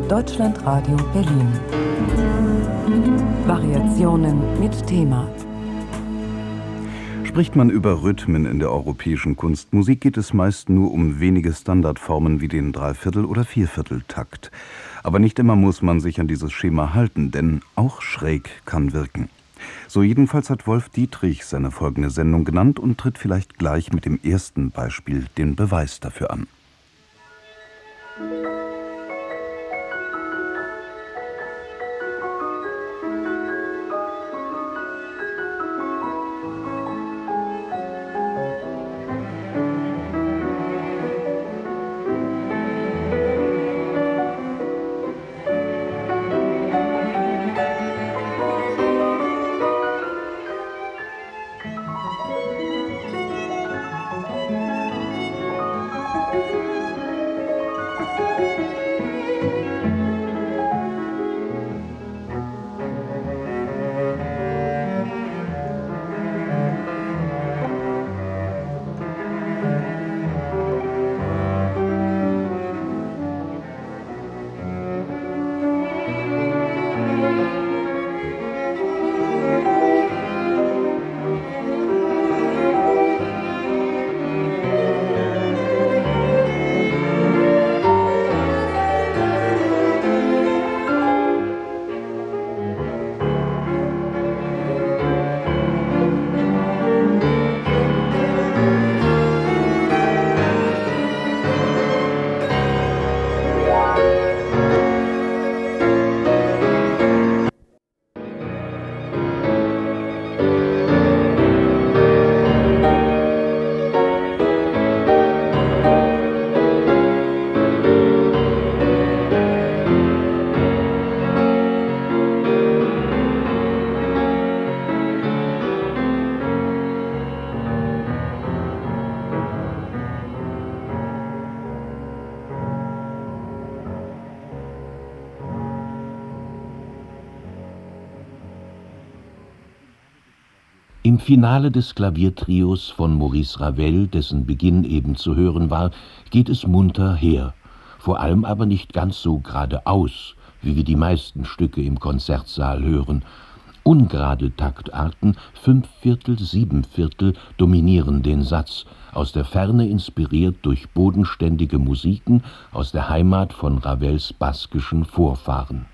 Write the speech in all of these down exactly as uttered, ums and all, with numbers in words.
Deutschlandradio Berlin. Variationen mit Thema. Spricht man über Rhythmen in der europäischen Kunstmusik, geht es meist nur um wenige Standardformen wie den Dreiviertel- oder Viervierteltakt. Aber nicht immer muss man sich an dieses Schema halten, denn auch schräg kann wirken. So jedenfalls hat Wolf Dietrich seine folgende Sendung genannt und tritt vielleicht gleich mit dem ersten Beispiel den Beweis dafür an. Im Finale des Klaviertrios von Maurice Ravel, dessen Beginn eben zu hören war, geht es munter her, vor allem aber nicht ganz so geradeaus, wie wir die meisten Stücke im Konzertsaal hören. Ungerade Taktarten, Fünfviertel, Siebenviertel, dominieren den Satz, aus der Ferne inspiriert durch bodenständige Musiken aus der Heimat von Ravels baskischen Vorfahren.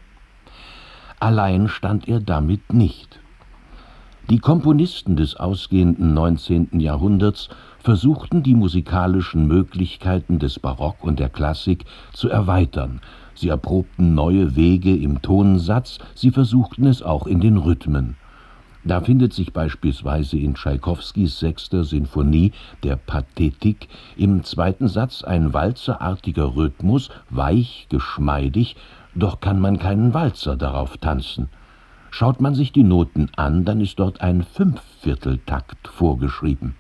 Allein stand er damit nicht. Die Komponisten des ausgehenden neunzehnten Jahrhunderts versuchten, die musikalischen Möglichkeiten des Barock und der Klassik zu erweitern. Sie erprobten neue Wege im Tonsatz, sie versuchten es auch in den Rhythmen. Da findet sich beispielsweise in Tschaikowskis sechster Sinfonie, der Pathetik, im zweiten Satz ein walzerartiger Rhythmus, weich, geschmeidig, doch kann man keinen Walzer darauf tanzen. Schaut man sich die Noten an, dann ist dort ein Fünfvierteltakt vorgeschrieben.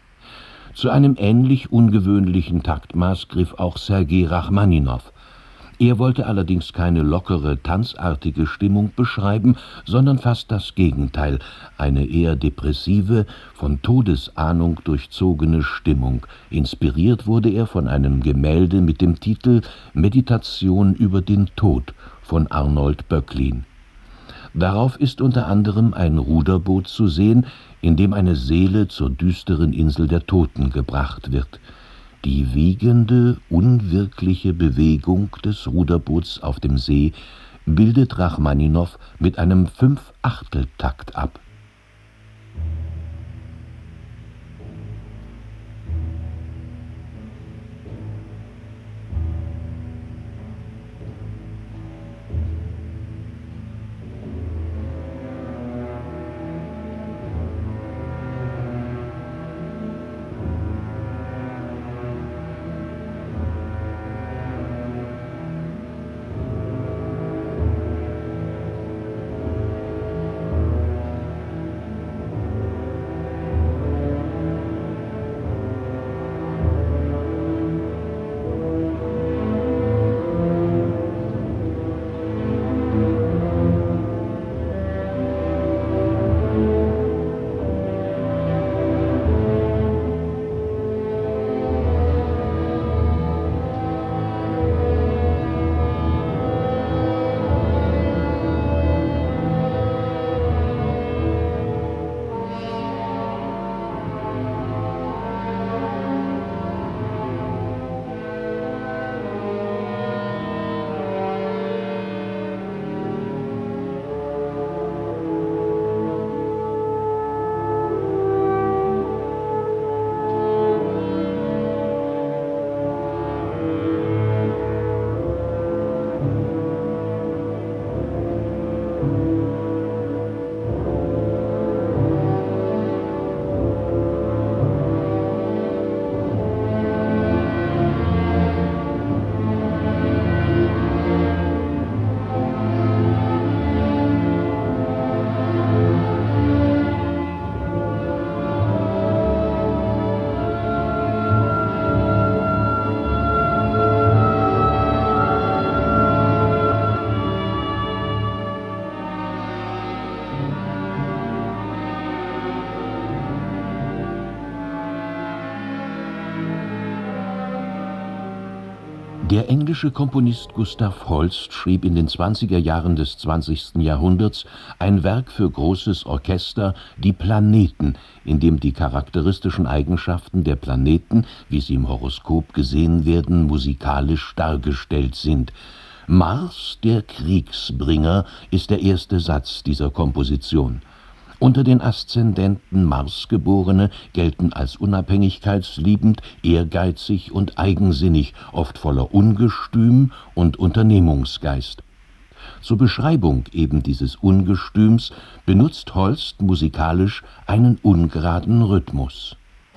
Zu einem ähnlich ungewöhnlichen Taktmaß griff auch Sergei Rachmaninow. Er wollte allerdings keine lockere, tanzartige Stimmung beschreiben, sondern fast das Gegenteil, eine eher depressive, von Todesahnung durchzogene Stimmung. Inspiriert wurde er von einem Gemälde mit dem Titel »Meditation über den Tod« von Arnold Böcklin. Darauf ist unter anderem ein Ruderboot zu sehen, in dem eine Seele zur düsteren Insel der Toten gebracht wird. Die wiegende, unwirkliche Bewegung des Ruderboots auf dem See bildet Rachmaninow mit einem Fünfachteltakt ab. Der englische Komponist Gustav Holst schrieb in den zwanziger Jahren des zwanzigsten Jahrhunderts ein Werk für großes Orchester, Die Planeten, in dem die charakteristischen Eigenschaften der Planeten, wie sie im Horoskop gesehen werden, musikalisch dargestellt sind. Mars, der Kriegsbringer, ist der erste Satz dieser Komposition. Unter den Aszendenten Marsgeborene gelten als unabhängigkeitsliebend, ehrgeizig und eigensinnig, oft voller Ungestüm und Unternehmungsgeist. Zur Beschreibung eben dieses Ungestüms benutzt Holst musikalisch einen ungeraden Rhythmus.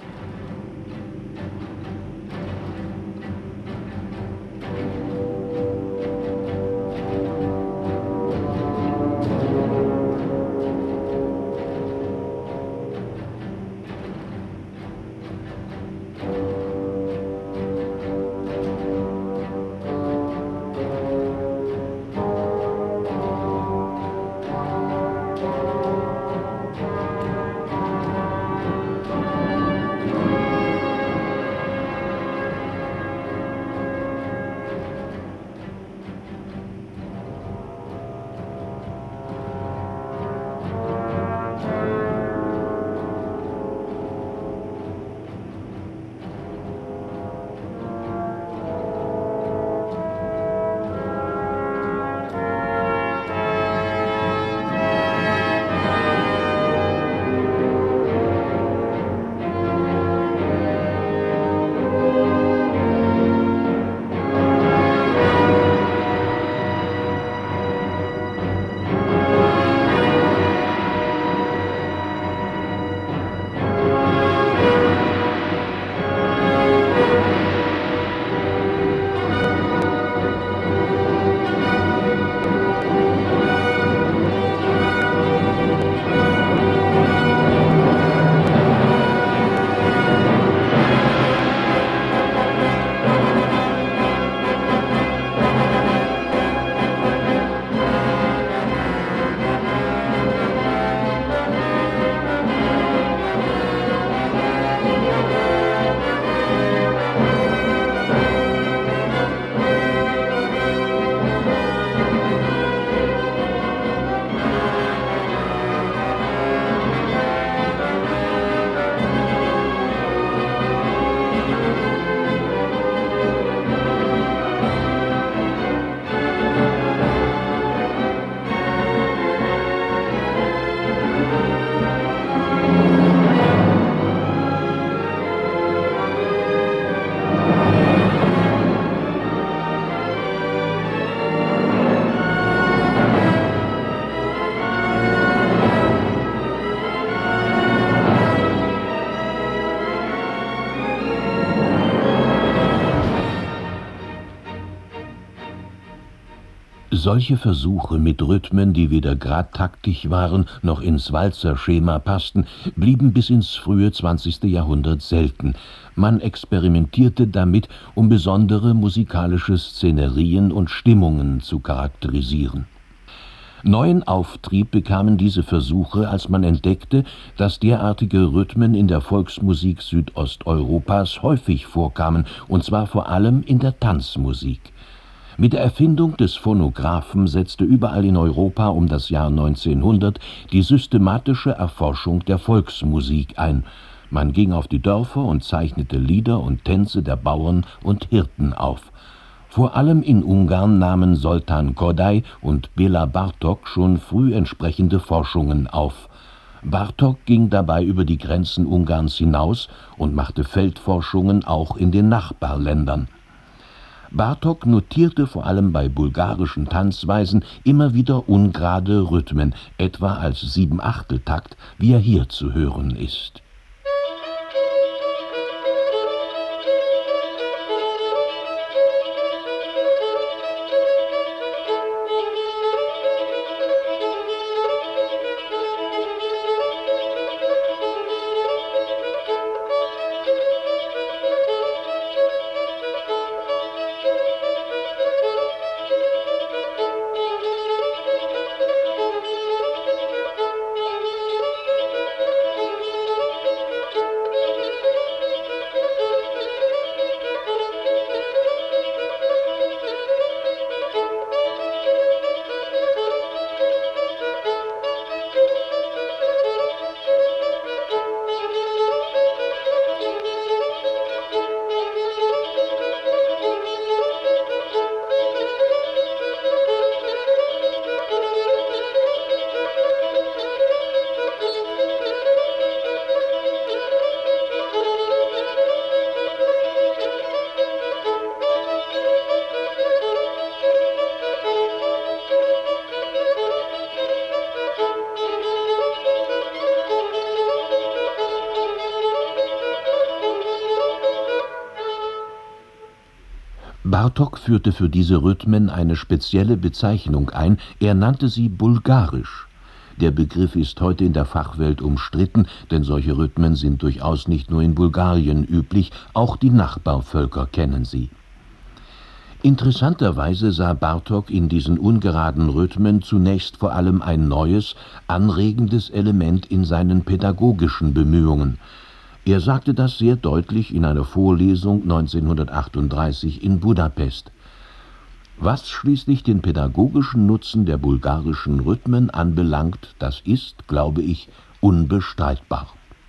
Solche Versuche mit Rhythmen, die weder gradtaktig waren noch ins Walzerschema passten, blieben bis ins frühe zwanzigste Jahrhundert selten. Man experimentierte damit, um besondere musikalische Szenerien und Stimmungen zu charakterisieren. Neuen Auftrieb bekamen diese Versuche, als man entdeckte, dass derartige Rhythmen in der Volksmusik Südosteuropas häufig vorkamen, und zwar vor allem in der Tanzmusik. Mit der Erfindung des Phonographen setzte überall in Europa um das Jahr neunzehnhundert die systematische Erforschung der Volksmusik ein. Man ging auf die Dörfer und zeichnete Lieder und Tänze der Bauern und Hirten auf. Vor allem in Ungarn nahmen Zoltán Kodály und Béla Bartók schon früh entsprechende Forschungen auf. Bartók ging dabei über die Grenzen Ungarns hinaus und machte Feldforschungen auch in den Nachbarländern. Bartók notierte vor allem bei bulgarischen Tanzweisen immer wieder ungerade Rhythmen, etwa als Siebenachteltakt, wie er hier zu hören ist. Bartók führte für diese Rhythmen eine spezielle Bezeichnung ein, er nannte sie bulgarisch. Der Begriff ist heute in der Fachwelt umstritten, denn solche Rhythmen sind durchaus nicht nur in Bulgarien üblich, auch die Nachbarvölker kennen sie. Interessanterweise sah Bartók in diesen ungeraden Rhythmen zunächst vor allem ein neues, anregendes Element in seinen pädagogischen Bemühungen. Er sagte das sehr deutlich in einer Vorlesung neunzehnhundertachtunddreißig in Budapest. Was schließlich den pädagogischen Nutzen der bulgarischen Rhythmen anbelangt, das ist, glaube ich, unbestreitbar.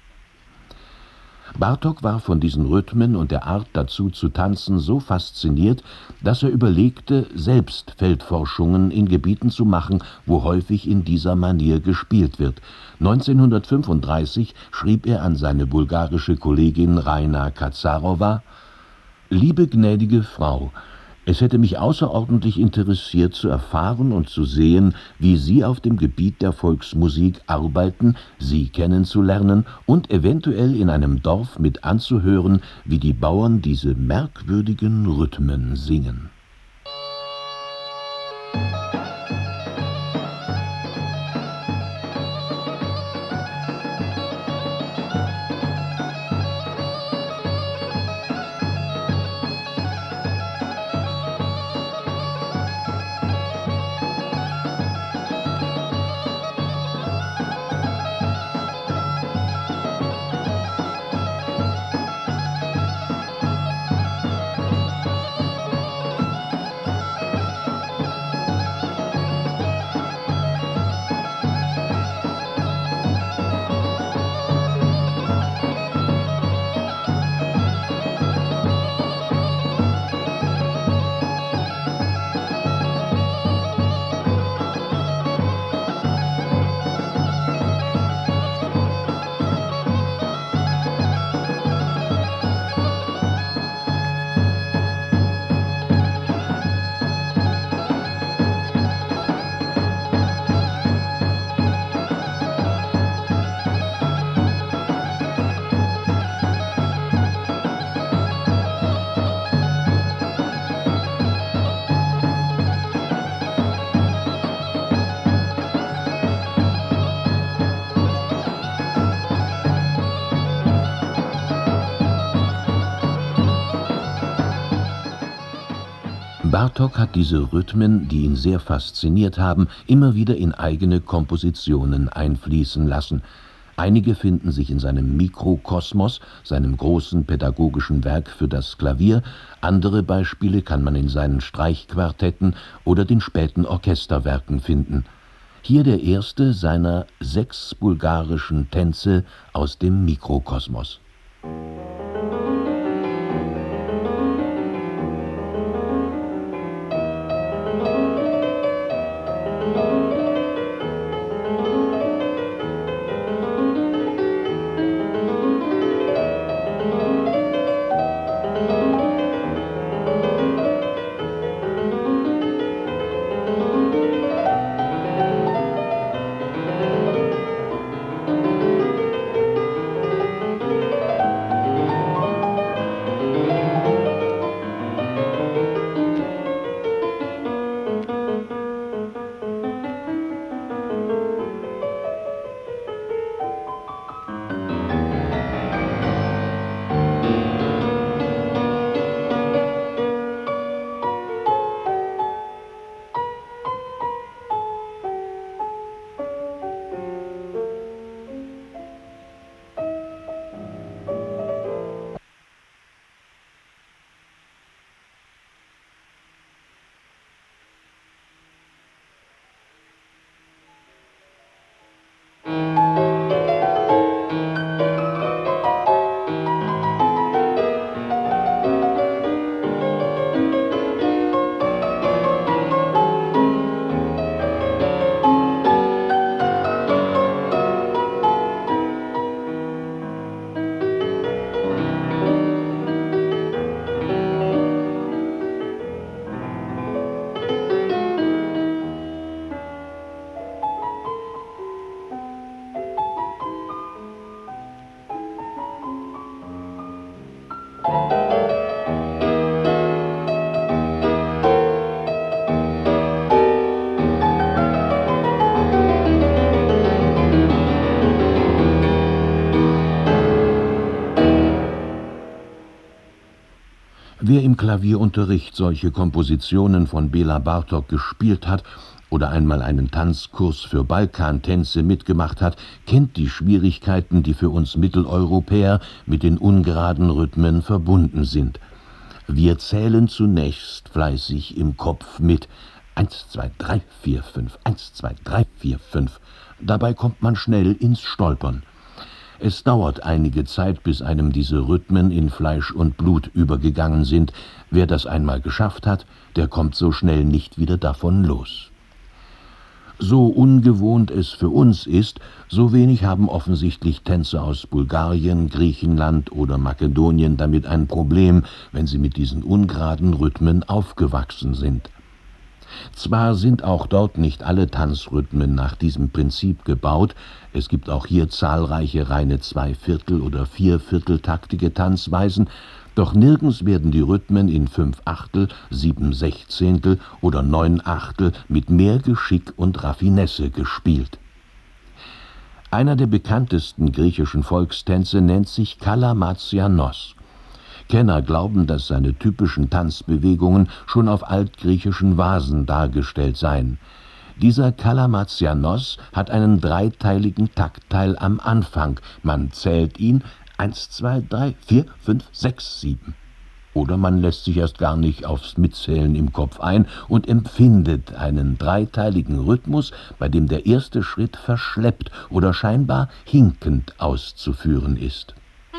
Bartók war von diesen Rhythmen und der Art dazu zu tanzen so fasziniert, dass er überlegte, selbst Feldforschungen in Gebieten zu machen, wo häufig in dieser Manier gespielt wird. neunzehnhundertfünfunddreißig schrieb er an seine bulgarische Kollegin Rajna Kacarowa: »Liebe gnädige Frau, es hätte mich außerordentlich interessiert zu erfahren und zu sehen, wie Sie auf dem Gebiet der Volksmusik arbeiten, Sie kennenzulernen und eventuell in einem Dorf mit anzuhören, wie die Bauern diese merkwürdigen Rhythmen singen.« Bartók hat diese Rhythmen, die ihn sehr fasziniert haben, immer wieder in eigene Kompositionen einfließen lassen. Einige finden sich in seinem Mikrokosmos, seinem großen pädagogischen Werk für das Klavier, andere Beispiele kann man in seinen Streichquartetten oder den späten Orchesterwerken finden. Hier der erste seiner sechs bulgarischen Tänze aus dem Mikrokosmos. Wer im Klavierunterricht solche Kompositionen von Bela Bartok gespielt hat oder einmal einen Tanzkurs für Balkantänze mitgemacht hat, kennt die Schwierigkeiten, die für uns Mitteleuropäer mit den ungeraden Rhythmen verbunden sind. Wir zählen zunächst fleißig im Kopf mit eins, zwei, drei, vier, fünf, eins, zwei, drei, vier, fünf. Dabei kommt man schnell ins Stolpern. Es dauert einige Zeit, bis einem diese Rhythmen in Fleisch und Blut übergegangen sind. Wer das einmal geschafft hat, der kommt so schnell nicht wieder davon los. So ungewohnt es für uns ist, so wenig haben offensichtlich Tänzer aus Bulgarien, Griechenland oder Makedonien damit ein Problem, wenn sie mit diesen ungeraden Rhythmen aufgewachsen sind. Zwar sind auch dort nicht alle Tanzrhythmen nach diesem Prinzip gebaut, es gibt auch hier zahlreiche reine Zweiviertel- oder Viervierteltaktige Tanzweisen, doch nirgends werden die Rhythmen in fünf Achtel, sieben Sechzehntel oder neun Achtel mit mehr Geschick und Raffinesse gespielt. Einer der bekanntesten griechischen Volkstänze nennt sich Kalamatsianos. Kenner glauben, dass seine typischen Tanzbewegungen schon auf altgriechischen Vasen dargestellt seien. Dieser Kalamatsianos hat einen dreiteiligen Taktteil am Anfang. Man zählt ihn eins, zwei, drei, vier, fünf, sechs, sieben. Oder man lässt sich erst gar nicht aufs Mitzählen im Kopf ein und empfindet einen dreiteiligen Rhythmus, bei dem der erste Schritt verschleppt oder scheinbar hinkend auszuführen ist.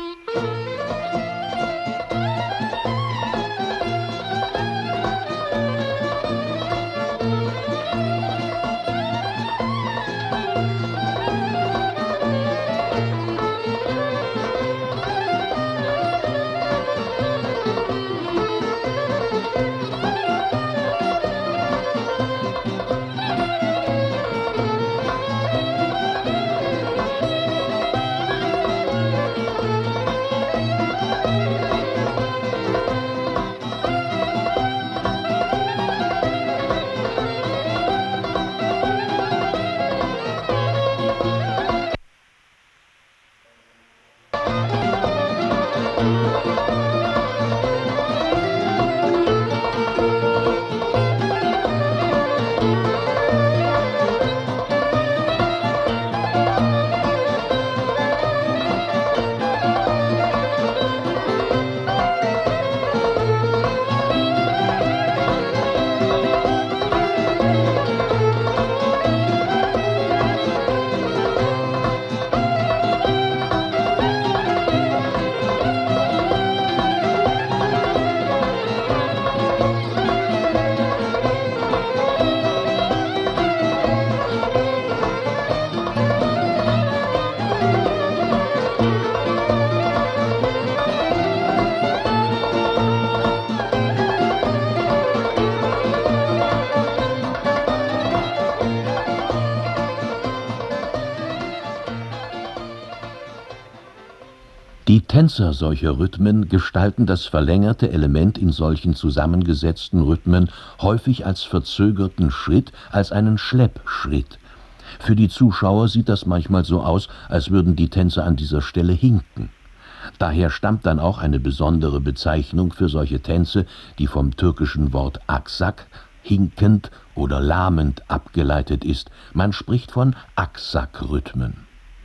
Die Tänzer solcher Rhythmen gestalten das verlängerte Element in solchen zusammengesetzten Rhythmen häufig als verzögerten Schritt, als einen Schleppschritt. Für die Zuschauer sieht das manchmal so aus, als würden die Tänzer an dieser Stelle hinken. Daher stammt dann auch eine besondere Bezeichnung für solche Tänze, die vom türkischen Wort aksak, hinkend oder lahmend abgeleitet ist. Man spricht von Aksak-Rhythmen.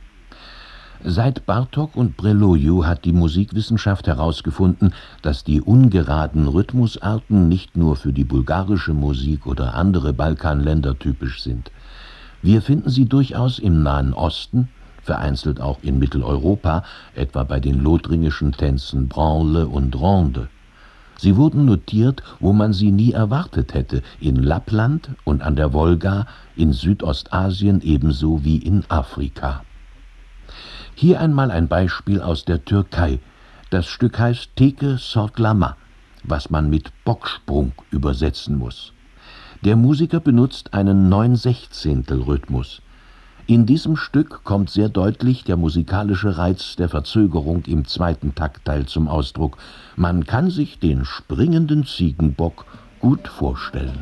Seit Bartok und Breloiu hat die Musikwissenschaft herausgefunden, dass die ungeraden Rhythmusarten nicht nur für die bulgarische Musik oder andere Balkanländer typisch sind. Wir finden sie durchaus im Nahen Osten, vereinzelt auch in Mitteleuropa, etwa bei den lothringischen Tänzen Branle und Ronde. Sie wurden notiert, wo man sie nie erwartet hätte, in Lappland und an der Wolga, in Südostasien ebenso wie in Afrika. Hier einmal ein Beispiel aus der Türkei. Das Stück heißt Teke Sortlama, was man mit Bocksprung übersetzen muss. Der Musiker benutzt einen Neun-Sechzehntel-Rhythmus. In diesem Stück kommt sehr deutlich der musikalische Reiz der Verzögerung im zweiten Taktteil zum Ausdruck. Man kann sich den springenden Ziegenbock gut vorstellen.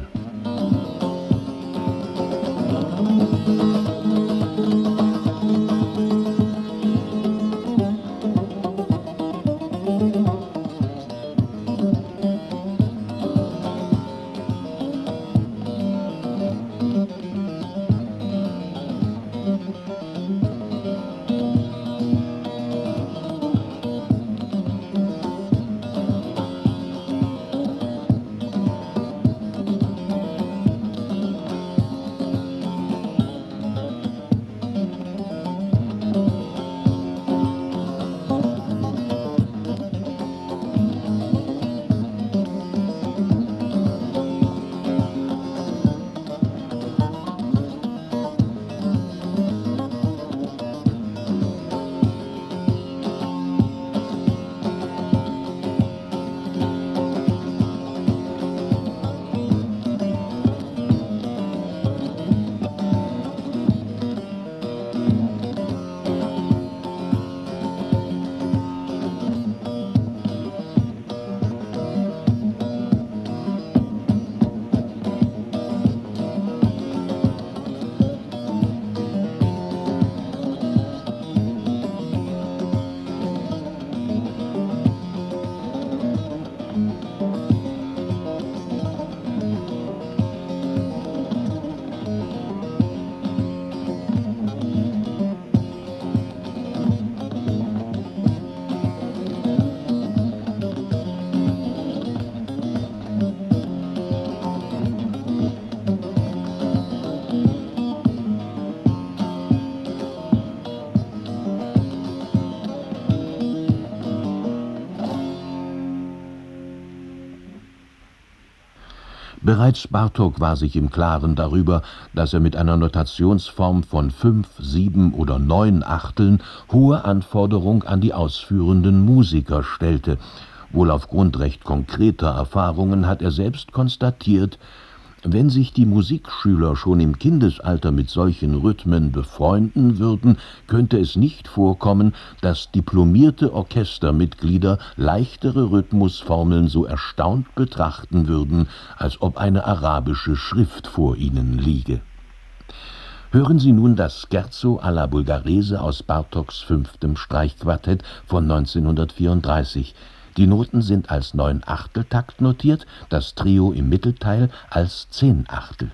Bereits Bartók war sich im Klaren darüber, dass er mit einer Notationsform von fünf, sieben oder neun Achteln hohe Anforderung an die ausführenden Musiker stellte. Wohl aufgrund recht konkreter Erfahrungen hat er selbst konstatiert, wenn sich die Musikschüler schon im Kindesalter mit solchen Rhythmen befreunden würden, könnte es nicht vorkommen, dass diplomierte Orchestermitglieder leichtere Rhythmusformeln so erstaunt betrachten würden, als ob eine arabische Schrift vor ihnen liege. Hören Sie nun das Scherzo alla Bulgarese aus Bartóks fünftem Streichquartett von neunzehnhundertvierunddreißig. Die Noten sind als Neunachteltakt notiert, das Trio im Mittelteil als Zehnachtel.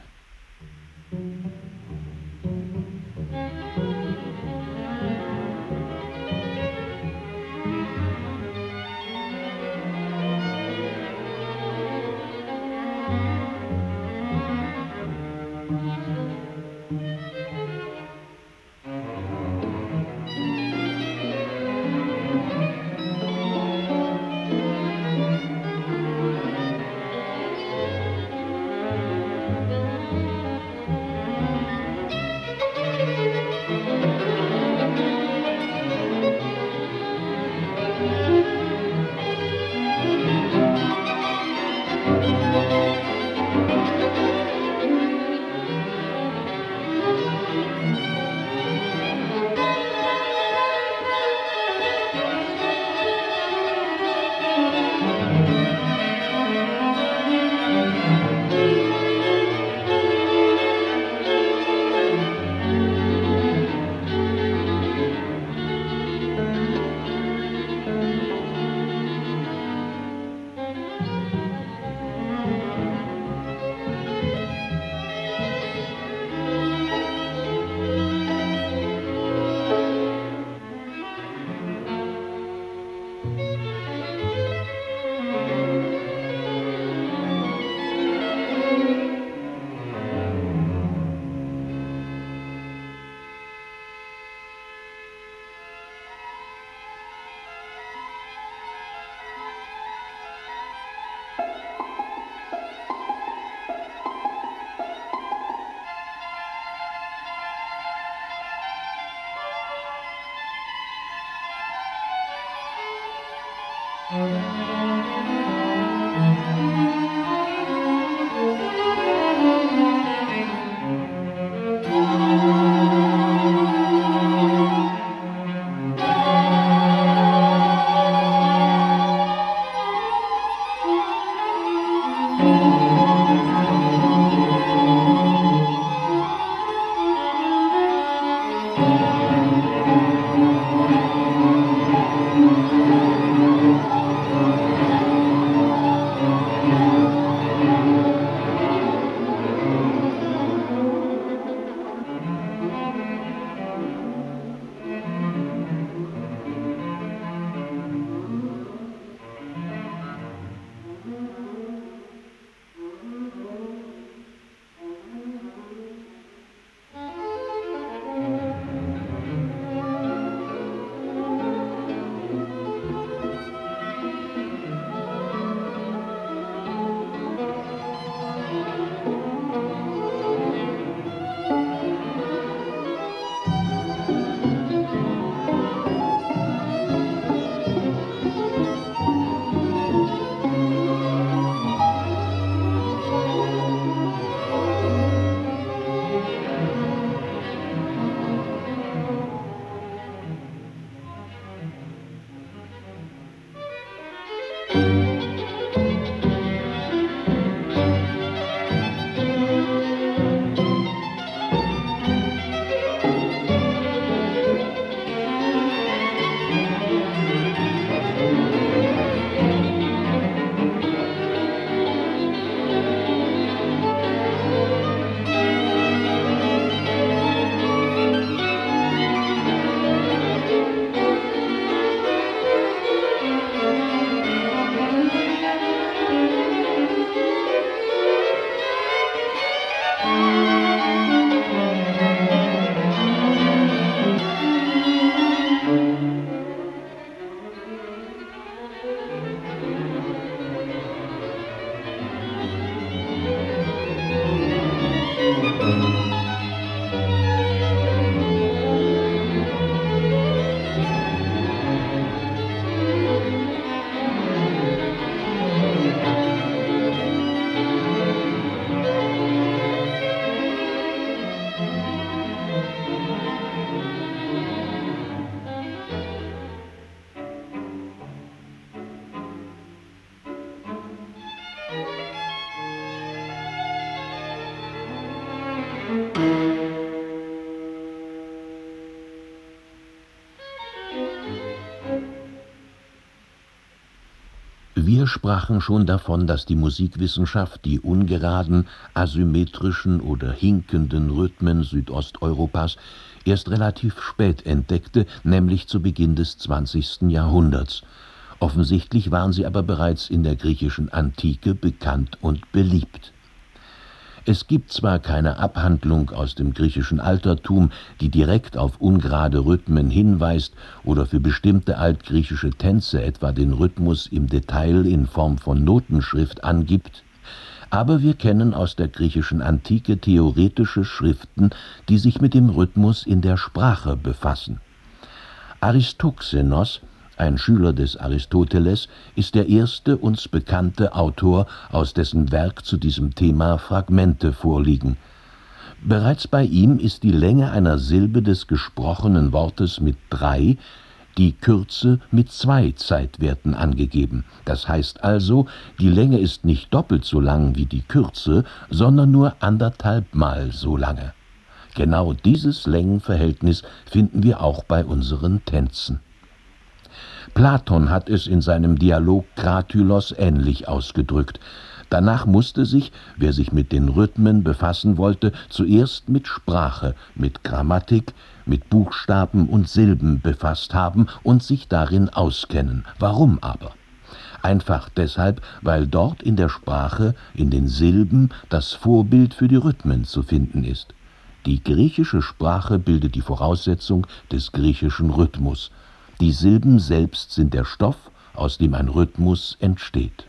sprachen schon davon, dass die Musikwissenschaft die ungeraden, asymmetrischen oder hinkenden Rhythmen Südosteuropas erst relativ spät entdeckte, nämlich zu Beginn des zwanzigsten Jahrhunderts. Offensichtlich waren sie aber bereits in der griechischen Antike bekannt und beliebt. Es gibt zwar keine Abhandlung aus dem griechischen Altertum, die direkt auf ungerade Rhythmen hinweist oder für bestimmte altgriechische Tänze etwa den Rhythmus im Detail in Form von Notenschrift angibt, aber wir kennen aus der griechischen Antike theoretische Schriften, die sich mit dem Rhythmus in der Sprache befassen. Aristoxenos, ein Schüler des Aristoteles, ist der erste uns bekannte Autor, aus dessen Werk zu diesem Thema Fragmente vorliegen. Bereits bei ihm ist die Länge einer Silbe des gesprochenen Wortes mit drei, die Kürze mit zwei Zeitwerten angegeben. Das heißt also, die Länge ist nicht doppelt so lang wie die Kürze, sondern nur anderthalbmal so lange. Genau dieses Längenverhältnis finden wir auch bei unseren Tänzen. Platon hat es in seinem Dialog Kratylos ähnlich ausgedrückt. Danach musste sich, wer sich mit den Rhythmen befassen wollte, zuerst mit Sprache, mit Grammatik, mit Buchstaben und Silben befasst haben und sich darin auskennen. Warum aber? Einfach deshalb, weil dort in der Sprache, in den Silben, das Vorbild für die Rhythmen zu finden ist. Die griechische Sprache bildet die Voraussetzung des griechischen Rhythmus. Die Silben selbst sind der Stoff, aus dem ein Rhythmus entsteht.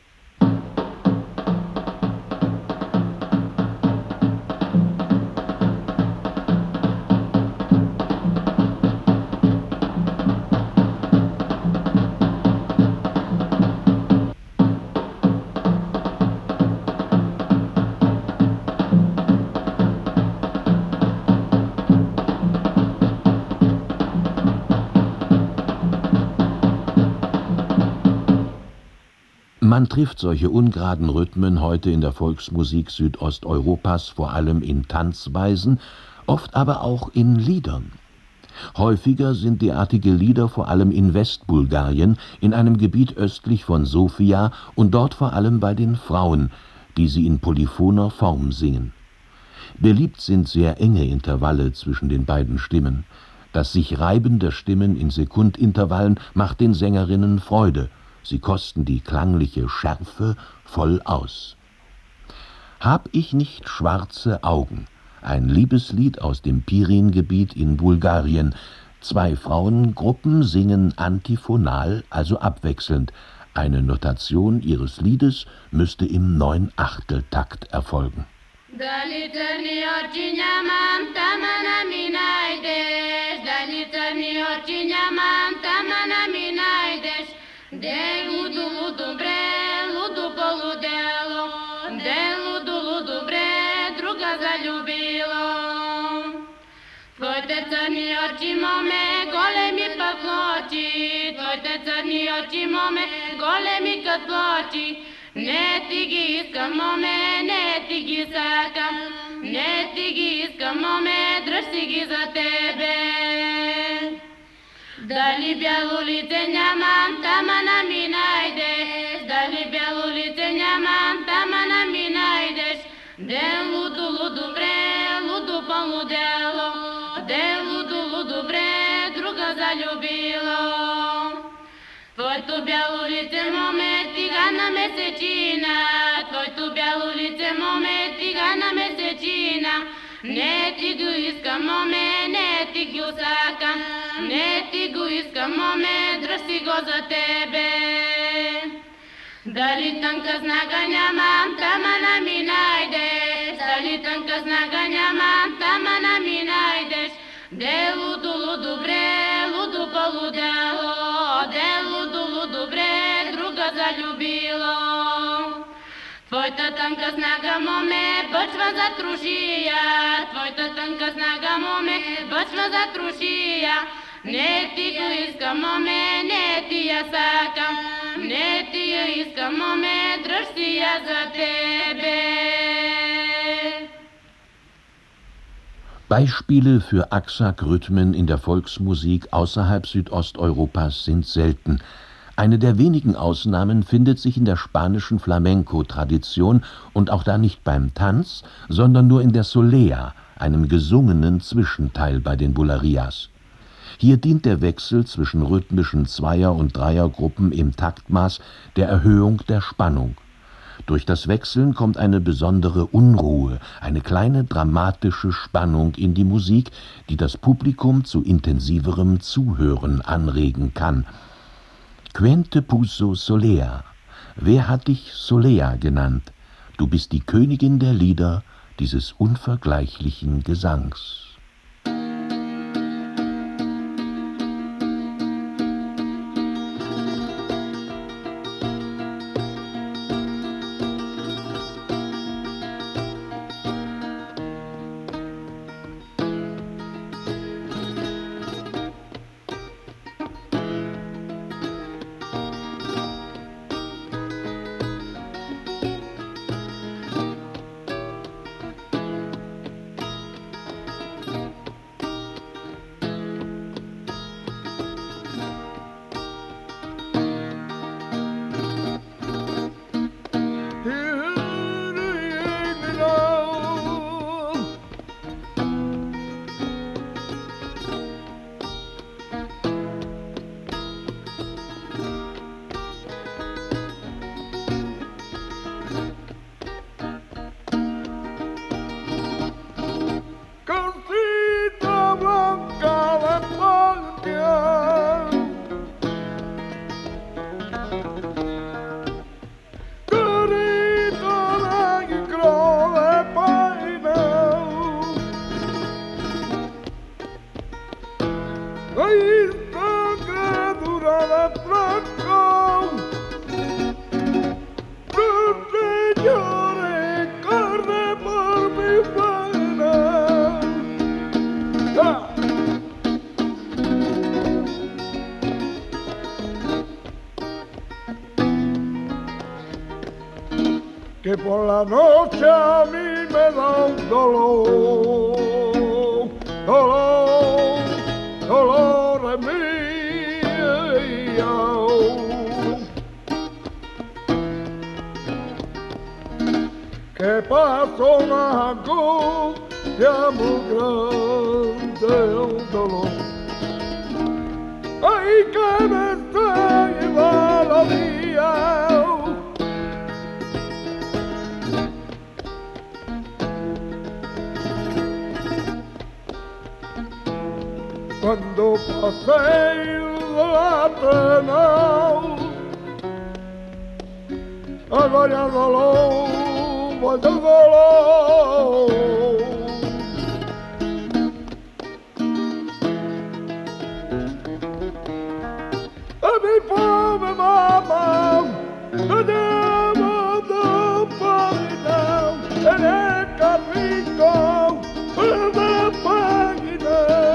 Man trifft solche ungeraden Rhythmen heute in der Volksmusik Südosteuropas vor allem in Tanzweisen, oft aber auch in Liedern. Häufiger sind derartige Lieder vor allem in Westbulgarien, in einem Gebiet östlich von Sofia und dort vor allem bei den Frauen, die sie in polyphoner Form singen. Beliebt sind sehr enge Intervalle zwischen den beiden Stimmen. Das sich Reiben der Stimmen in Sekundintervallen macht den Sängerinnen Freude. Sie kosten die klangliche Schärfe voll aus. Hab ich nicht schwarze Augen? Ein Liebeslied aus dem Pirin-Gebiet in Bulgarien. Zwei Frauengruppen singen antiphonal, also abwechselnd. Eine Notation ihres Liedes müsste im Neunachteltakt erfolgen. Де луду луду бре, луду полудело, де луду луду бре, друга залюбило. Твоите църни очи, моме, големи пъклочи, твоите църни очи, моме, големи кът плочи. Не ти ги искам, моме, не ти ги сакам, не ти ги искам, моме, дръж си ги за тебе. Дали бяло лице нямам, тамана ми найдеш, дали бяло лице нямам, тамана ми найдеш. Ден лудо лудо бре, лудо полудело, ден лудо лудо бре, друга залюбило. Твоето бяло лице, моме, тигана месечина, твоето бяло лице, моме, тигана месечина. Не ти го искам, моме, не ти го сакам, не ти го искам, моме, дръж си го за тебе. Дали тънка знага нямам, тамана ми найдеш, дали тънка знага нямам, тамана ми найдеш. Де лудо лудо бре, лудо полудело, де лудо лудо бре, друга залюбило. Твоята тънка снага, моме, бъчва за трушия, твоята тънка снага, моме, бъчва за трушия. Не ти го искам, моме, не ти я сакам, не ти я искам, моме, дръж си я за тебе. Beispiele für Aksak-Rhythmen in der Volksmusik außerhalb Südosteuropas sind selten. Eine der wenigen Ausnahmen findet sich in der spanischen Flamenco-Tradition und auch da nicht beim Tanz, sondern nur in der Solea, einem gesungenen Zwischenteil bei den Bulerías. Hier dient der Wechsel zwischen rhythmischen Zweier- und Dreiergruppen im Taktmaß der Erhöhung der Spannung. Durch das Wechseln kommt eine besondere Unruhe, eine kleine dramatische Spannung in die Musik, die das Publikum zu intensiverem Zuhören anregen kann. Quien te puso Solea? Wer hat dich Solea genannt? Du bist die Königin der Lieder, dieses unvergleichlichen Gesangs. Que por la noche a mí me da un dolor, dolor, dolor en mí. Que paso una angustia muy grande, un dolor. Ay, que me está llevando la vida. Cuando pasé la pena, ay vaya dolor, vaya dolor. A mi pobre mamá, me llama de página, en el carrito, de página.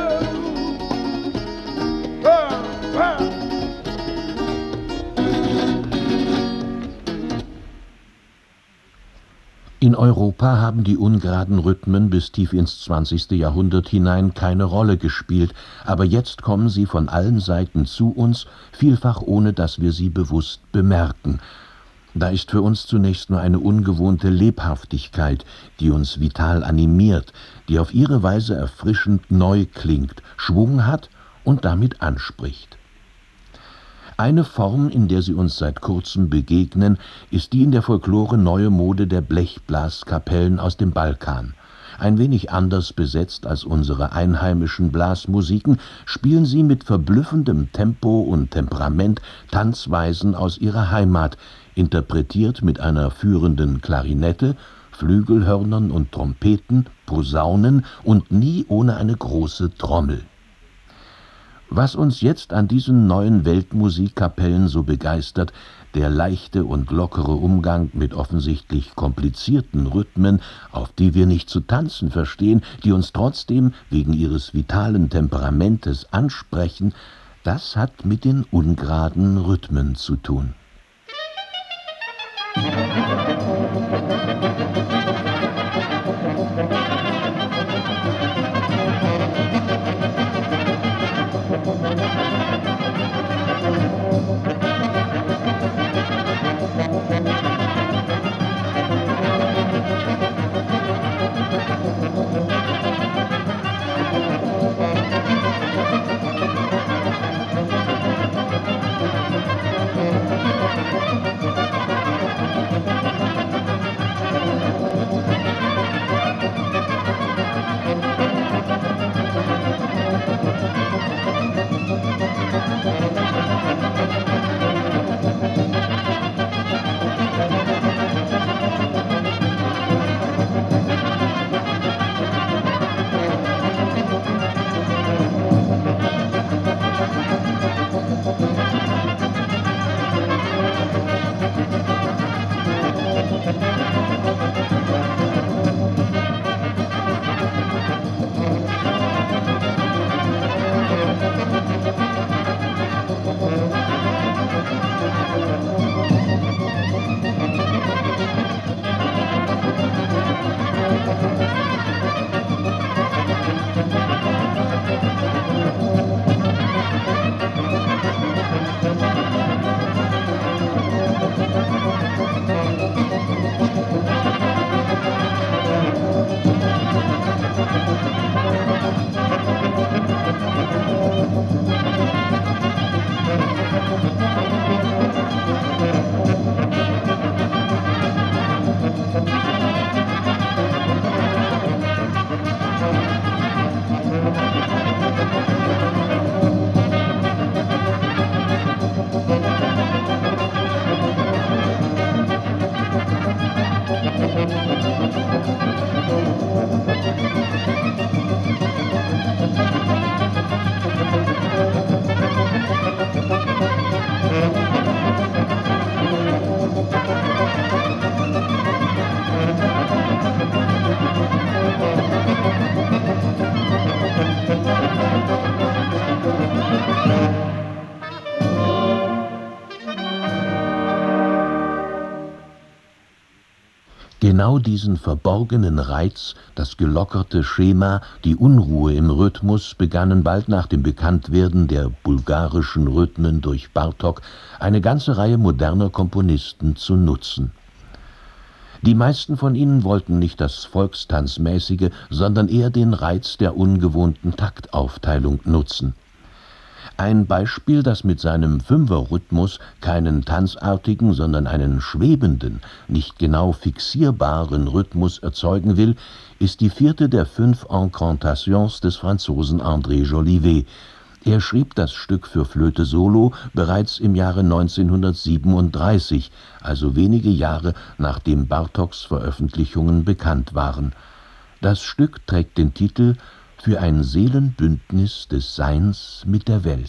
In Europa haben die ungeraden Rhythmen bis tief ins zwanzigste Jahrhundert hinein keine Rolle gespielt, aber jetzt kommen sie von allen Seiten zu uns, vielfach ohne dass wir sie bewusst bemerken. Da ist für uns zunächst nur eine ungewohnte Lebhaftigkeit, die uns vital animiert, die auf ihre Weise erfrischend neu klingt, Schwung hat und damit anspricht. Eine Form, in der sie uns seit kurzem begegnen, ist die in der Folklore neue Mode der Blechblaskapellen aus dem Balkan. Ein wenig anders besetzt als unsere einheimischen Blasmusiken, spielen sie mit verblüffendem Tempo und Temperament Tanzweisen aus ihrer Heimat, interpretiert mit einer führenden Klarinette, Flügelhörnern und Trompeten, Posaunen und nie ohne eine große Trommel. Was uns jetzt an diesen neuen Weltmusikkapellen so begeistert, der leichte und lockere Umgang mit offensichtlich komplizierten Rhythmen, auf die wir nicht zu tanzen verstehen, die uns trotzdem wegen ihres vitalen Temperamentes ansprechen, das hat mit den ungeraden Rhythmen zu tun. Genau diesen verborgenen Reiz, das gelockerte Schema, die Unruhe im Rhythmus begannen bald nach dem Bekanntwerden der bulgarischen Rhythmen durch Bartok eine ganze Reihe moderner Komponisten zu nutzen. Die meisten von ihnen wollten nicht das Volkstanzmäßige, sondern eher den Reiz der ungewohnten Taktaufteilung nutzen. Ein Beispiel, das mit seinem Fünferrhythmus keinen tanzartigen, sondern einen schwebenden, nicht genau fixierbaren Rhythmus erzeugen will, ist die vierte der fünf Incantations des Franzosen André Jolivet. Er schrieb das Stück für Flöte solo bereits im Jahre neunzehnhundertsiebenunddreißig, also wenige Jahre nachdem Bartoks Veröffentlichungen bekannt waren. Das Stück trägt den Titel »Für ein Seelenbündnis des Seins mit der Welt«.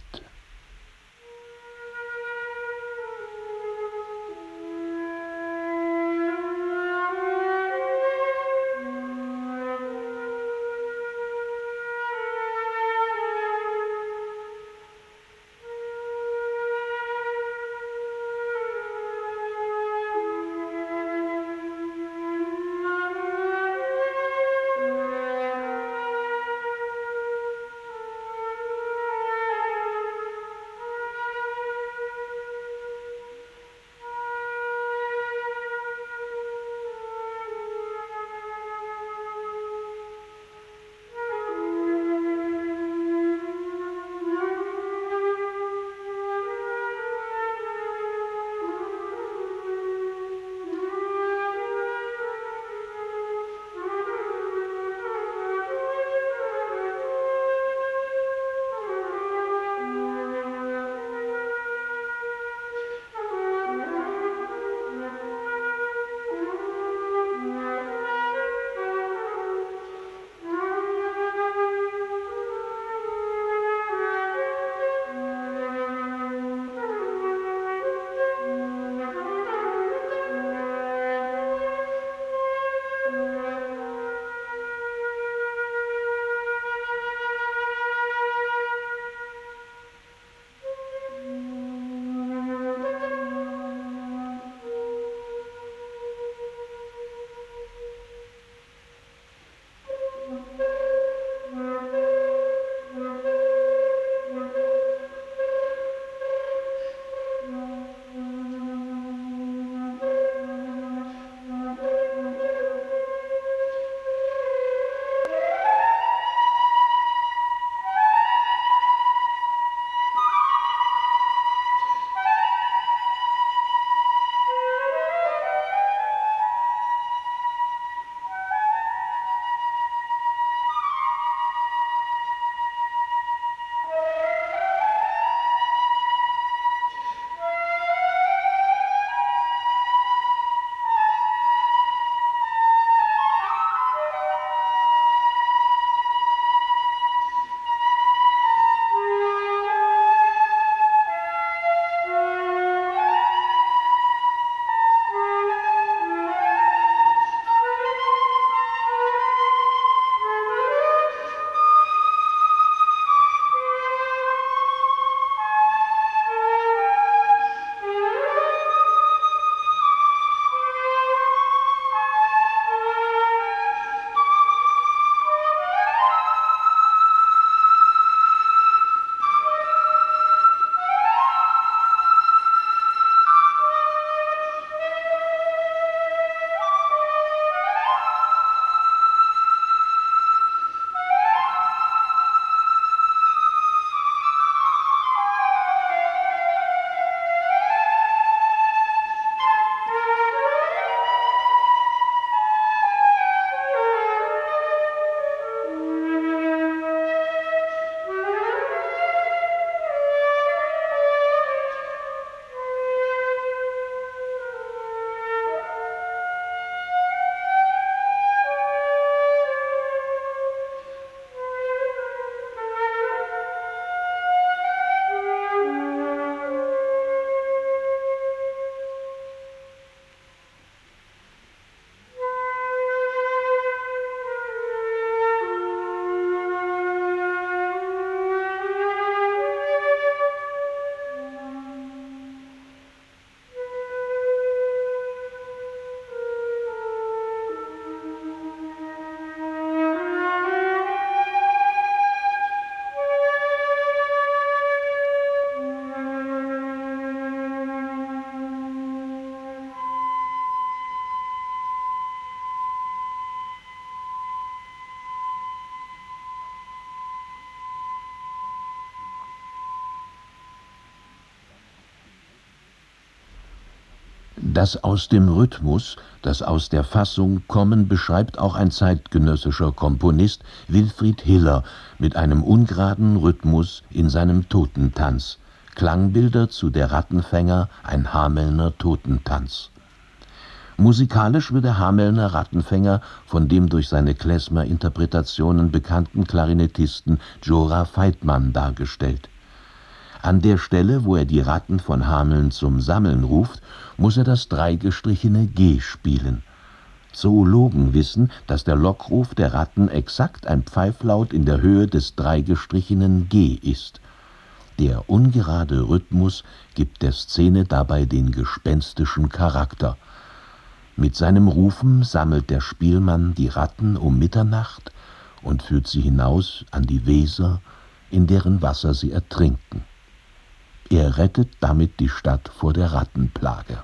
Das aus dem Rhythmus, das aus der Fassung kommen, beschreibt auch ein zeitgenössischer Komponist, Wilfried Hiller, mit einem ungeraden Rhythmus in seinem Totentanz. Klangbilder zu Der Rattenfänger, ein Hamelner Totentanz. Musikalisch wird der Hamelner Rattenfänger von dem durch seine Klezmer-Interpretationen bekannten Klarinettisten Djora Feitmann dargestellt. An der Stelle, wo er die Ratten von Hameln zum Sammeln ruft, muss er das dreigestrichene G spielen. Zoologen wissen, dass der Lockruf der Ratten exakt ein Pfeiflaut in der Höhe des dreigestrichenen G ist. Der ungerade Rhythmus gibt der Szene dabei den gespenstischen Charakter. Mit seinem Rufen sammelt der Spielmann die Ratten um Mitternacht und führt sie hinaus an die Weser, in deren Wasser sie ertrinken. Er rettet damit die Stadt vor der Rattenplage.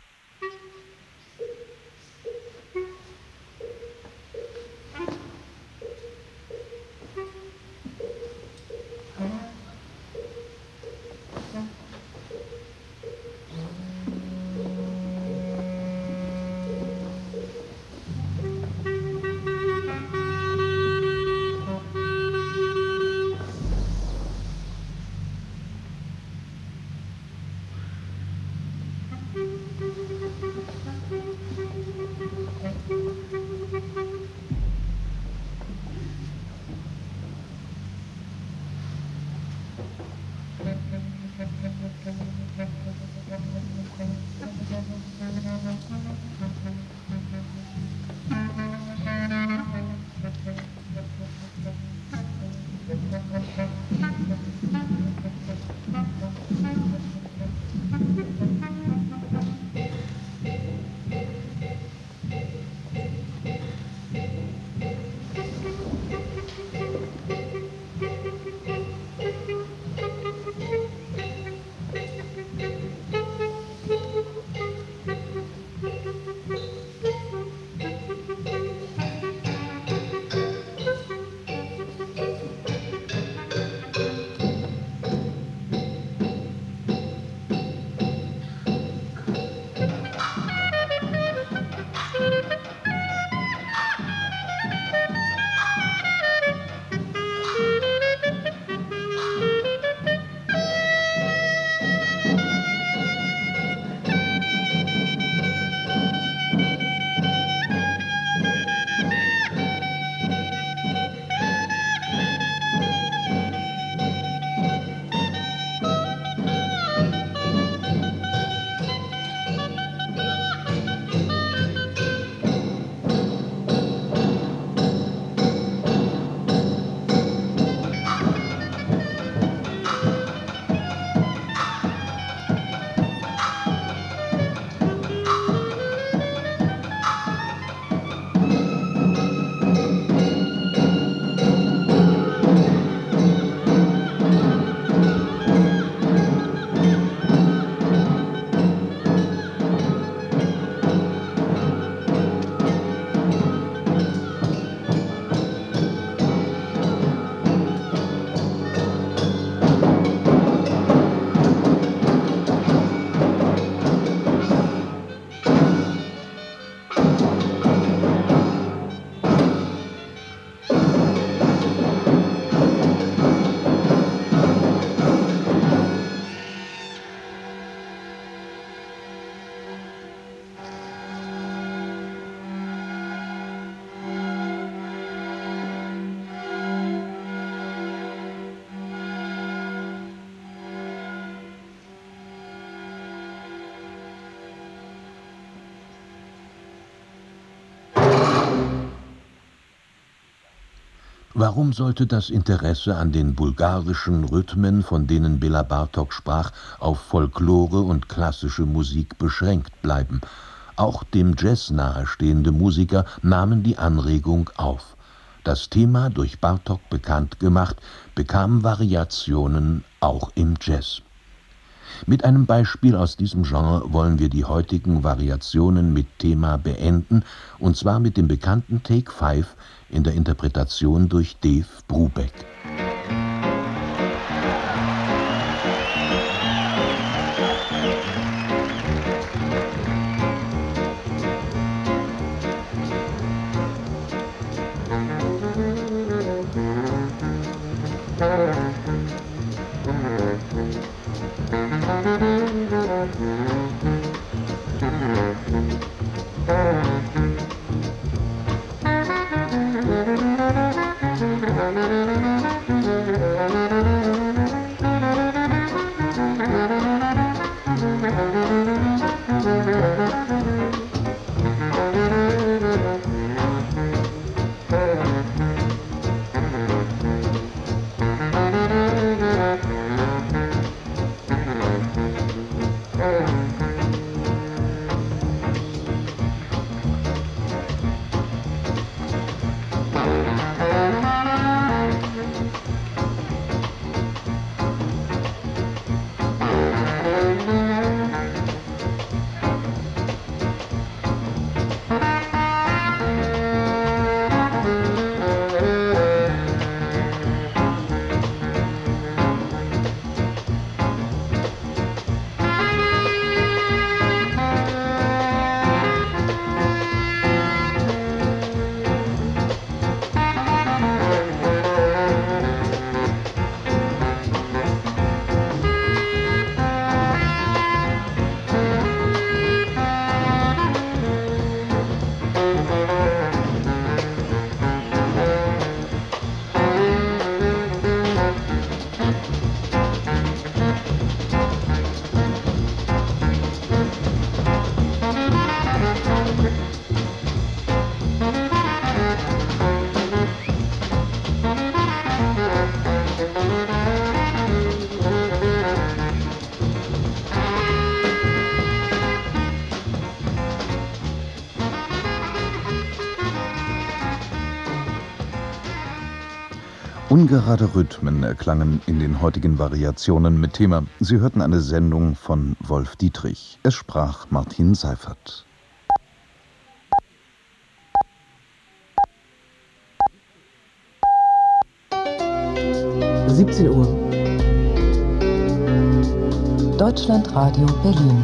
Warum sollte das Interesse an den bulgarischen Rhythmen, von denen Béla Bartók sprach, auf Folklore und klassische Musik beschränkt bleiben? Auch dem Jazz nahestehende Musiker nahmen die Anregung auf. Das Thema, durch Bartók bekannt gemacht, bekam Variationen auch im Jazz. Mit einem Beispiel aus diesem Genre wollen wir die heutigen Variationen mit Thema beenden, und zwar mit dem bekannten Take Five in der Interpretation durch Dave Brubeck. Ungerade Rhythmen erklangen in den heutigen Variationen mit Thema. Sie hörten eine Sendung von Wolf Dietrich. Es sprach Martin Seifert. siebzehn Uhr. Deutschlandradio Berlin.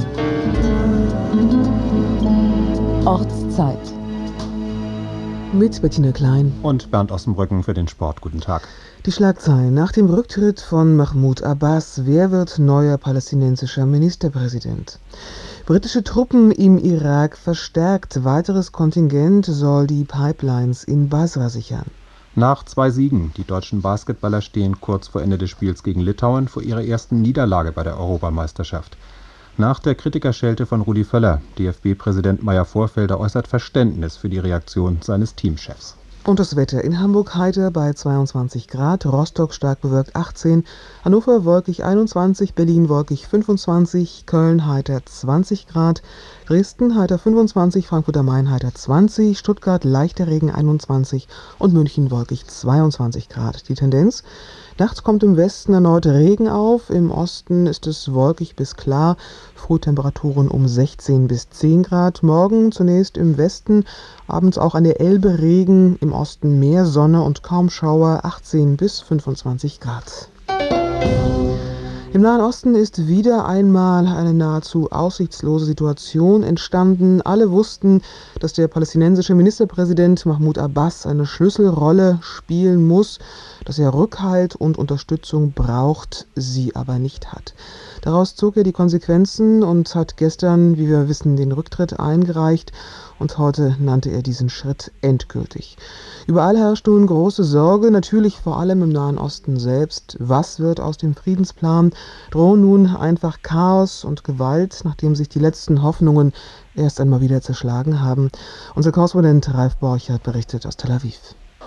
Ortszeit. Mit Bettina Klein und Bernd Ossenbrücken für den Sport. Guten Tag. Die Schlagzeilen nach dem Rücktritt von Mahmoud Abbas. Wer wird neuer palästinensischer Ministerpräsident? Britische Truppen im Irak verstärkt. Weiteres Kontingent soll die Pipelines in Basra sichern. Nach zwei Siegen. Die deutschen Basketballer stehen kurz vor Ende des Spiels gegen Litauen vor ihrer ersten Niederlage bei der Europameisterschaft. Nach der Kritikerschelte von Rudi Völler, D F B-Präsident Meyer-Vorfelder äußert Verständnis für die Reaktion seines Teamchefs. Und das Wetter in Hamburg heiter bei zweiundzwanzig Grad, Rostock stark bewölkt achtzehn, Hannover wolkig einundzwanzig, Berlin wolkig fünfundzwanzig, Köln heiter zwanzig Grad, Dresden heiter fünfundzwanzig, Frankfurt am Main heiter zwanzig, Stuttgart leichter Regen einundzwanzig und München wolkig zweiundzwanzig Grad. Die Tendenz: nachts kommt im Westen erneut Regen auf, im Osten ist es wolkig bis klar, Frühtemperaturen um sechzehn bis zehn Grad. Morgen zunächst im Westen, abends auch an der Elbe Regen, im Osten mehr Sonne und kaum Schauer, achtzehn bis fünfundzwanzig Grad. Im Nahen Osten ist wieder einmal eine nahezu aussichtslose Situation entstanden. Alle wussten, dass der palästinensische Ministerpräsident Mahmoud Abbas eine Schlüsselrolle spielen muss, dass er Rückhalt und Unterstützung braucht, sie aber nicht hat. Daraus zog er die Konsequenzen und hat gestern, wie wir wissen, den Rücktritt eingereicht. Und heute nannte er diesen Schritt endgültig. Überall herrscht nun große Sorge, natürlich vor allem im Nahen Osten selbst. Was wird aus dem Friedensplan? Drohen nun einfach Chaos und Gewalt, nachdem sich die letzten Hoffnungen erst einmal wieder zerschlagen haben? Unser Korrespondent Ralf Borchert berichtet aus Tel Aviv.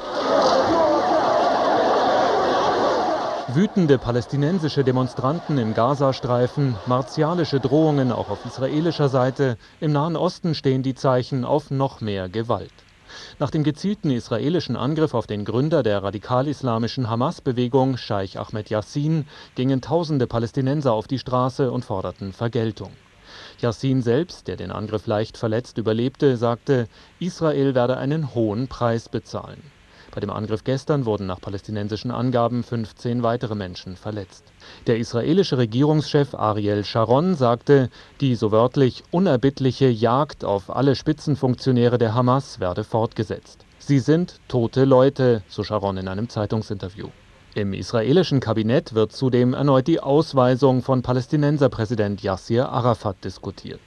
Wütende palästinensische Demonstranten im Gazastreifen, martialische Drohungen auch auf israelischer Seite. Im Nahen Osten stehen die Zeichen auf noch mehr Gewalt. Nach dem gezielten israelischen Angriff auf den Gründer der radikal-islamischen Hamas-Bewegung, Scheich Ahmed Yassin, gingen tausende Palästinenser auf die Straße und forderten Vergeltung. Yassin selbst, der den Angriff leicht verletzt überlebte, sagte, Israel werde einen hohen Preis bezahlen. Bei dem Angriff gestern wurden nach palästinensischen Angaben fünfzehn weitere Menschen verletzt. Der israelische Regierungschef Ariel Sharon sagte, die so wörtlich unerbittliche Jagd auf alle Spitzenfunktionäre der Hamas werde fortgesetzt. Sie sind tote Leute, so Sharon in einem Zeitungsinterview. Im israelischen Kabinett wird zudem erneut die Ausweisung von Palästinenserpräsident Yassir Arafat diskutiert.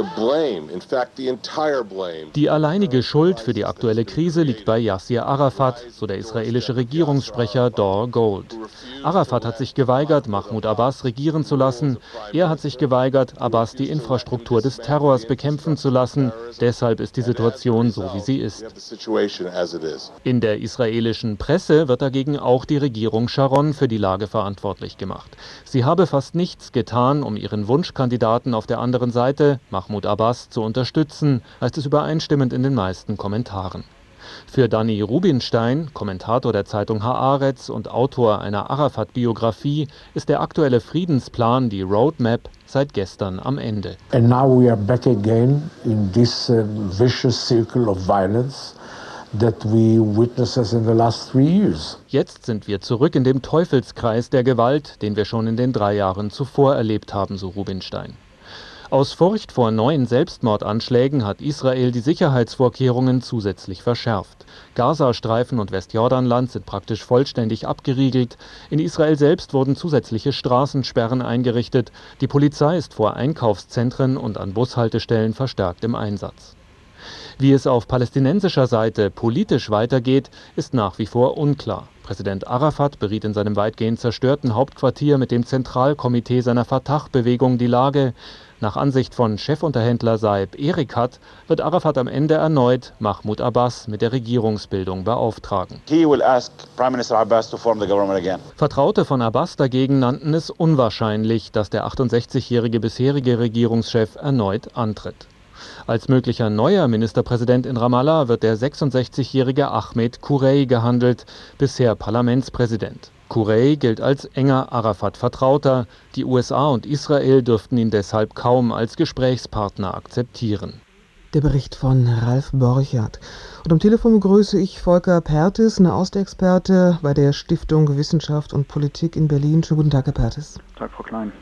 Die alleinige Schuld für die aktuelle Krise liegt bei Yassir Arafat, so der israelische Regierungssprecher Dor Gold. Arafat hat sich geweigert, Mahmoud Abbas regieren zu lassen. Er hat sich geweigert, Abbas die Infrastruktur des Terrors bekämpfen zu lassen. Deshalb ist die Situation so, wie sie ist. In der israelischen Presse wird dagegen auch die Regierung Sharon für die Lage verantwortlich gemacht. Sie habe fast nichts getan, um ihren Wunschkandidaten auf der anderen Seite, Mahmoud Abbas, zu unterstützen, heißt es übereinstimmend in den meisten Kommentaren. Für Danny Rubinstein, Kommentator der Zeitung Haaretz und Autor einer Arafat-Biografie, ist der aktuelle Friedensplan, die Roadmap, seit gestern am Ende. And now we are back again in this uh, vicious circle of violence that we witnessed in the last three years. Jetzt sind wir zurück in dem Teufelskreis der Gewalt, den wir schon in den drei Jahren zuvor erlebt haben, so Rubinstein. Aus Furcht vor neuen Selbstmordanschlägen hat Israel die Sicherheitsvorkehrungen zusätzlich verschärft. Gazastreifen und Westjordanland sind praktisch vollständig abgeriegelt. In Israel selbst wurden zusätzliche Straßensperren eingerichtet. Die Polizei ist vor Einkaufszentren und an Bushaltestellen verstärkt im Einsatz. Wie es auf palästinensischer Seite politisch weitergeht, ist nach wie vor unklar. Präsident Arafat beriet in seinem weitgehend zerstörten Hauptquartier mit dem Zentralkomitee seiner Fatah-Bewegung die Lage. Nach Ansicht von Chefunterhändler Saeb Erekat wird Arafat am Ende erneut Mahmoud Abbas mit der Regierungsbildung beauftragen. He will ask Prime Minister Abbas to form the government again. Vertraute von Abbas dagegen nannten es unwahrscheinlich, dass der achtundsechzigjährige bisherige Regierungschef erneut antritt. Als möglicher neuer Ministerpräsident in Ramallah wird der sechsundsechzigjährige Ahmed Kurey gehandelt, bisher Parlamentspräsident. Kurey gilt als enger Arafat-Vertrauter. Die U S A und Israel dürften ihn deshalb kaum als Gesprächspartner akzeptieren. Der Bericht von Ralf Borchardt. Und am Telefon begrüße ich Volker Perthes, Nahostexperte bei der Stiftung Wissenschaft und Politik in Berlin. Schönen guten Tag, Herr Perthes. Tag, Frau Klein.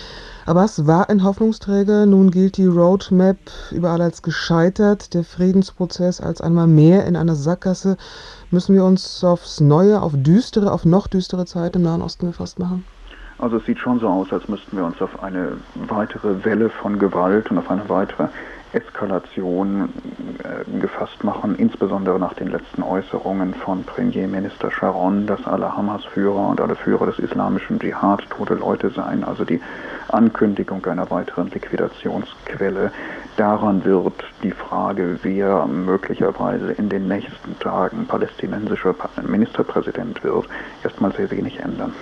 Abbas war ein Hoffnungsträger, nun gilt die Roadmap überall als gescheitert, der Friedensprozess als einmal mehr in einer Sackgasse. Müssen wir uns aufs Neue, auf düstere, auf noch düstere Zeit im Nahen Osten gefasst machen? Also es sieht schon so aus, als müssten wir uns auf eine weitere Welle von Gewalt und auf eine weitere Eskalation äh, gefasst machen, insbesondere nach den letzten Äußerungen von Premierminister Sharon, dass alle Hamas-Führer und alle Führer des islamischen Dschihad tote Leute seien, also die Ankündigung einer weiteren Liquidationsquelle. Daran wird die Frage, wer möglicherweise in den nächsten Tagen palästinensischer Ministerpräsident wird, erstmal sehr wenig ändern.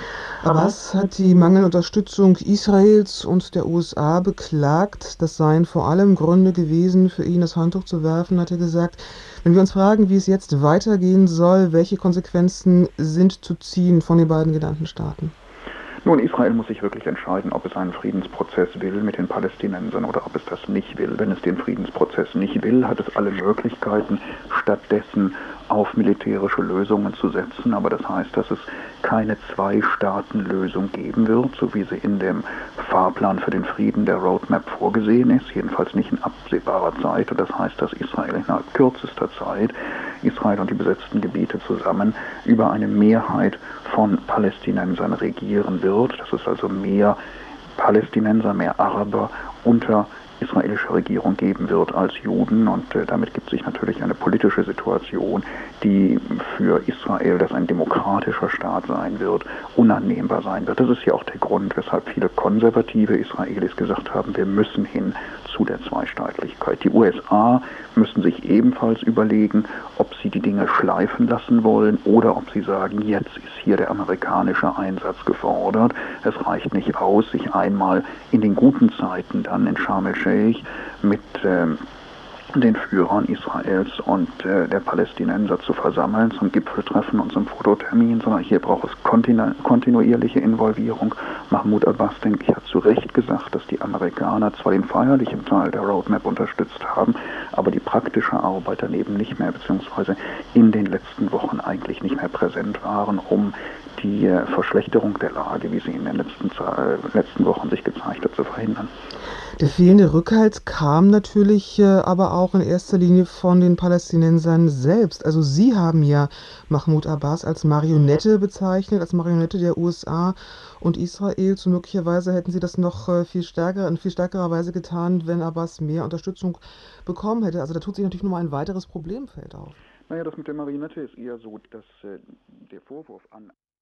Abbas hat die mangelnde Unterstützung Israels und der U S A beklagt. Das seien vor allem Gründe gewesen, für ihn das Handtuch zu werfen, hat er gesagt. Wenn wir uns fragen, wie es jetzt weitergehen soll, welche Konsequenzen sind zu ziehen von den beiden genannten Staaten? Nun, Israel muss sich wirklich entscheiden, ob es einen Friedensprozess will mit den Palästinensern oder ob es das nicht will. Wenn es den Friedensprozess nicht will, hat es alle Möglichkeiten, stattdessen auf militärische Lösungen zu setzen. Aber das heißt, dass es keine Zwei-Staaten-Lösung geben wird, so wie sie in dem Fahrplan für den Frieden der Roadmap vorgesehen ist, jedenfalls nicht in absehbarer Zeit. Und das heißt, dass Israel innerhalb kürzester Zeit, Israel und die besetzten Gebiete zusammen, über eine Mehrheit von Palästinensern regieren wird. Dass es also mehr Palästinenser, mehr Araber unter israelische Regierung geben wird als Juden, und äh, damit gibt sich natürlich eine politische Situation, die für Israel, das ein demokratischer Staat sein wird, unannehmbar sein wird. Das ist ja auch der Grund, weshalb viele konservative Israelis gesagt haben, wir müssen hin zu der Zweistaatlichkeit. Die U S A müssen sich ebenfalls überlegen, ob sie die Dinge schleifen lassen wollen oder ob sie sagen, jetzt ist hier der amerikanische Einsatz gefordert. Es reicht nicht aus, sich einmal in den guten Zeiten dann in Sharm el-Sheikh mit ähm, den Führern Israels und äh, der Palästinenser zu versammeln zum Gipfeltreffen und zum Fototermin, sondern hier braucht es kontinu kontinuierliche Involvierung. Mahmoud Abbas, denke ich, hat zu Recht gesagt, dass die Amerikaner zwar den feierlichen Teil der Roadmap unterstützt haben, aber die praktische Arbeit daneben nicht mehr, beziehungsweise in den letzten Wochen eigentlich nicht mehr präsent waren, um die äh, Verschlechterung der Lage, wie sie in den letzten, äh, letzten Wochen sich gezeigt hat, zu verhindern. Der fehlende Rückhalt kam natürlich äh, aber auch in erster Linie von den Palästinensern selbst. Also sie haben ja Mahmoud Abbas als Marionette bezeichnet, als Marionette der U S A und Israels. Und möglicherweise hätten sie das noch äh, viel stärker, in viel stärkerer Weise getan, wenn Abbas mehr Unterstützung bekommen hätte. Also da tut sich natürlich nochmal ein weiteres Problemfeld auf. Naja, das mit der Marionette ist eher so, dass äh, der Vorwurf an